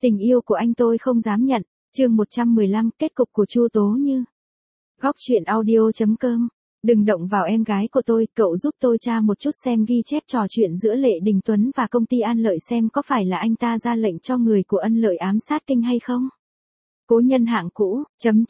Tình yêu của anh tôi không dám nhận. Chương 115, kết cục của Chu Tố Như. Góc truyện audio.com. Đừng động vào em gái của tôi, cậu giúp tôi tra một chút xem ghi chép trò chuyện giữa Lệ Đình Tuấn và công ty An Lợi xem có phải là anh ta ra lệnh cho người của Ân Lợi ám sát Kinh hay không. Cố nhân hạng cũ,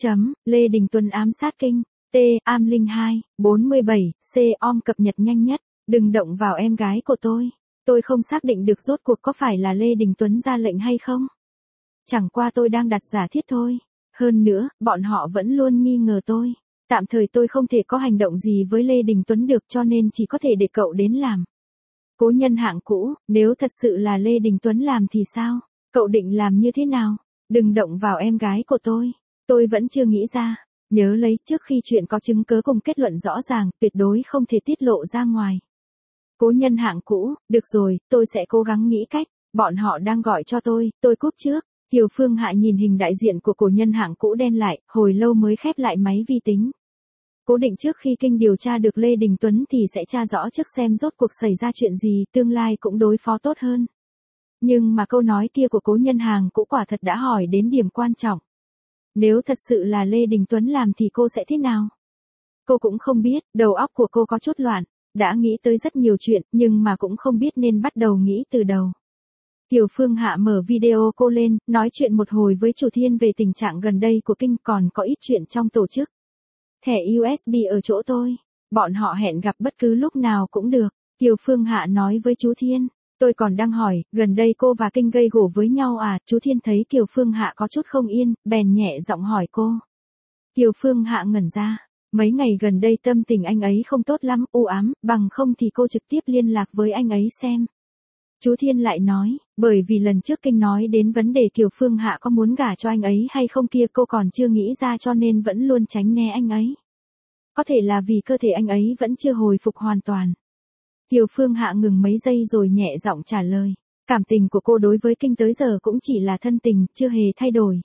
Lê Đình Tuấn ám sát Kinh, Am Linh 2, 47, om cập nhật nhanh nhất, đừng động vào em gái của tôi không xác định được rốt cuộc có phải là Lê Đình Tuấn ra lệnh hay không. Chẳng qua tôi đang đặt giả thiết thôi, hơn nữa, bọn họ vẫn luôn nghi ngờ tôi. Tạm thời tôi không thể có hành động gì với Lê Đình Tuấn được cho nên chỉ có thể để cậu đến làm. Cố nhân hạng cũ, nếu thật sự là Lê Đình Tuấn làm thì sao? Cậu định làm như thế nào? Đừng động vào em gái của tôi vẫn chưa nghĩ ra. Nhớ lấy trước khi chuyện có chứng cứ cùng kết luận rõ ràng, tuyệt đối không thể tiết lộ ra ngoài. Cố nhân hạng cũ, được rồi, tôi sẽ cố gắng nghĩ cách, bọn họ đang gọi cho tôi cúp trước. Kiều Phương Hạ nhìn hình đại diện của cổ nhân hạng cũ đen lại, hồi lâu mới khép lại máy vi tính. Cố định trước khi Kinh điều tra được Lê Đình Tuấn thì sẽ tra rõ trước xem rốt cuộc xảy ra chuyện gì, tương lai cũng đối phó tốt hơn. Nhưng mà câu nói kia của cố nhân hàng cũ quả thật đã hỏi đến điểm quan trọng. Nếu thật sự là Lê Đình Tuấn làm thì cô sẽ thế nào? Cô cũng không biết, đầu óc của cô có chút loạn, đã nghĩ tới rất nhiều chuyện nhưng mà cũng không biết nên bắt đầu nghĩ từ đầu. Kiều Phương Hạ mở video cô lên, nói chuyện một hồi với Chu Thiên về tình trạng gần đây của Kinh, còn có ít chuyện trong tổ chức. Thẻ USB ở chỗ tôi, bọn họ hẹn gặp bất cứ lúc nào cũng được, Kiều Phương Hạ nói với chú Thiên. Tôi còn đang hỏi, gần đây cô và Kinh gây gổ với nhau à? Chú Thiên thấy Kiều Phương Hạ có chút không yên, bèn nhẹ giọng hỏi cô. Kiều Phương Hạ ngẩn ra, mấy ngày gần đây tâm tình anh ấy không tốt lắm, u ám, bằng không thì cô trực tiếp liên lạc với anh ấy xem. Chú Thiên lại nói, bởi vì lần trước Kinh nói đến vấn đề Kiều Phương Hạ có muốn gả cho anh ấy hay không kia cô còn chưa nghĩ ra cho nên vẫn luôn tránh né anh ấy. Có thể là vì cơ thể anh ấy vẫn chưa hồi phục hoàn toàn. Kiều Phương Hạ ngừng mấy giây rồi nhẹ giọng trả lời, cảm tình của cô đối với Kinh tới giờ cũng chỉ là thân tình, chưa hề thay đổi.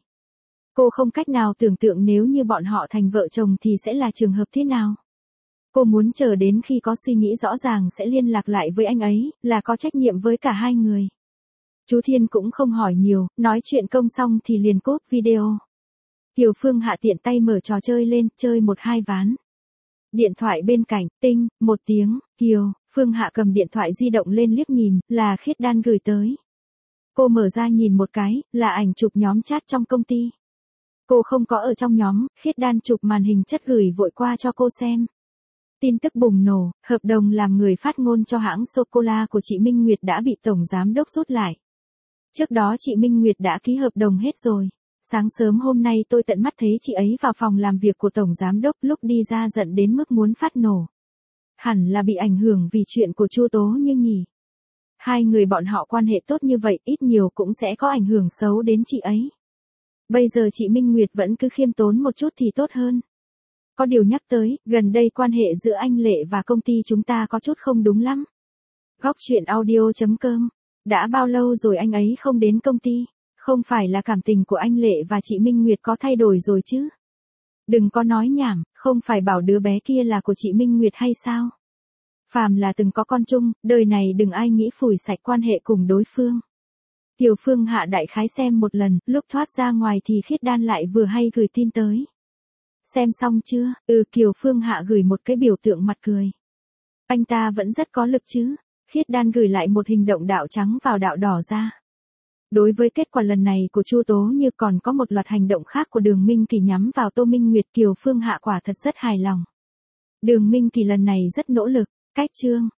Cô không cách nào tưởng tượng nếu như bọn họ thành vợ chồng thì sẽ là trường hợp thế nào. Cô muốn chờ đến khi có suy nghĩ rõ ràng sẽ liên lạc lại với anh ấy, là có trách nhiệm với cả hai người. Chú Thiên cũng không hỏi nhiều, nói chuyện công xong thì liền cốt video. Kiều Phương Hạ tiện tay mở trò chơi lên, chơi 1-2 ván. Điện thoại bên cạnh, tinh, một tiếng, Kiều Phương Hạ cầm điện thoại di động lên liếc nhìn, là Khiết Đan gửi tới. Cô mở ra nhìn một cái, là ảnh chụp nhóm chat trong công ty. Cô không có ở trong nhóm, Khiết Đan chụp màn hình chất gửi vội qua cho cô xem. Tin tức bùng nổ, hợp đồng làm người phát ngôn cho hãng sô-cô-la của chị Minh Nguyệt đã bị Tổng Giám Đốc rút lại. Trước đó chị Minh Nguyệt đã ký hợp đồng hết rồi. Sáng sớm hôm nay tôi tận mắt thấy chị ấy vào phòng làm việc của Tổng Giám Đốc, lúc đi ra giận đến mức muốn phát nổ. Hẳn là bị ảnh hưởng vì chuyện của Chu Tố Như nhỉ. Hai người bọn họ quan hệ tốt như vậy ít nhiều cũng sẽ có ảnh hưởng xấu đến chị ấy. Bây giờ chị Minh Nguyệt vẫn cứ khiêm tốn một chút thì tốt hơn. Có điều nhắc tới, gần đây quan hệ giữa anh Lệ và công ty chúng ta có chút không đúng lắm. Góc truyện audio.com. Đã bao lâu rồi anh ấy không đến công ty? Không phải là cảm tình của anh Lệ và chị Minh Nguyệt có thay đổi rồi chứ? Đừng có nói nhảm, không phải bảo đứa bé kia là của chị Minh Nguyệt hay sao? Phàm là từng có con chung, đời này đừng ai nghĩ phủi sạch quan hệ cùng đối phương. Kiều Phương Hạ đại khái xem một lần, lúc thoát ra ngoài thì Khiết Đan lại vừa hay gửi tin tới. Xem xong chưa? Kiều Phương Hạ gửi một cái biểu tượng mặt cười. Anh ta vẫn rất có lực chứ? Khiết Đan gửi lại một hình động đạo trắng vào đạo đỏ ra. Đối với kết quả lần này của Chu Tố Như còn có một loạt hành động khác của Đường Minh Kỳ nhắm vào Tô Minh Nguyệt, Kiều Phương Hạ quả thật rất hài lòng. Đường Minh Kỳ lần này rất nỗ lực, cách chương.